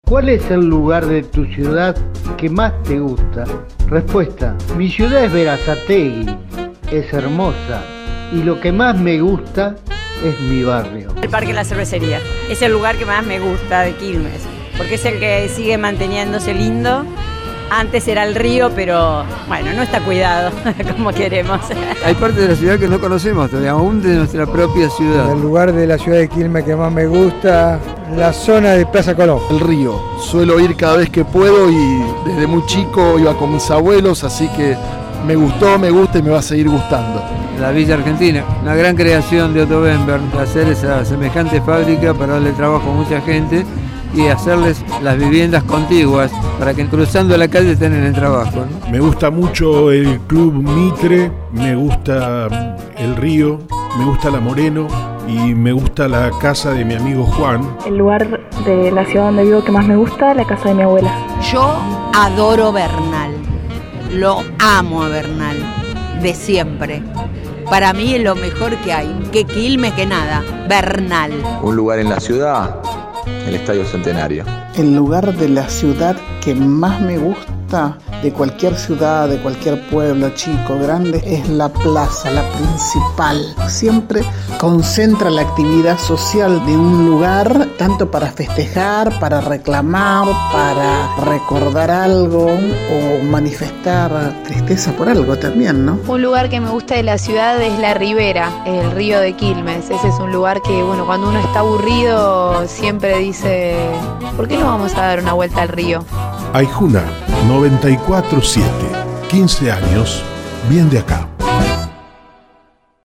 ¿Cuál es el lugar de tu ciudad que más te gusta? Respuesta: mi ciudad es Berazategui, es hermosa y lo que más me gusta es mi barrio. El Parque La Cervecería es el lugar que más me gusta de Quilmes, porque es el que sigue manteniéndose lindo. Antes era el río, pero bueno, no está cuidado como queremos. Hay partes de la ciudad que no conocemos todavía, aún de nuestra propia ciudad. El lugar de la ciudad de Quilmes que más me gusta, la zona de Plaza Colón. El río, suelo ir cada vez que puedo y desde muy chico iba con mis abuelos, así que me gustó, me gusta y me va a seguir gustando. La Villa Argentina, una gran creación de Otto Bemberg, hacer esa semejante fábrica para darle trabajo a mucha gente y hacerles las viviendas contiguas para que cruzando la calle estén en el trabajo, ¿no? Me gusta mucho el Club Mitre, me gusta el río, me gusta la Moreno y me gusta la casa de mi amigo Juan. El lugar de la ciudad donde vivo que más me gusta, la casa de mi abuela. Yo adoro Bernal, lo amo a Bernal, de siempre. Para mí es lo mejor que hay, que Quilmes, que nada, Bernal. Un lugar en la ciudad, el Estadio Centenario. El lugar de la ciudad que más me gusta, de cualquier ciudad, de cualquier pueblo, chico, grande, es la plaza, la principal. Siempre concentra la actividad social de un lugar, tanto para festejar, para reclamar, para recordar algo o manifestar tristeza por algo también, ¿no? Un lugar que me gusta de la ciudad es la Ribera, el río de Quilmes. Ese es un lugar que, bueno, cuando uno está aburrido siempre dice, ¿por qué no vamos a dar una vuelta al río? Aijuna 94.7, 15 años, bien de acá.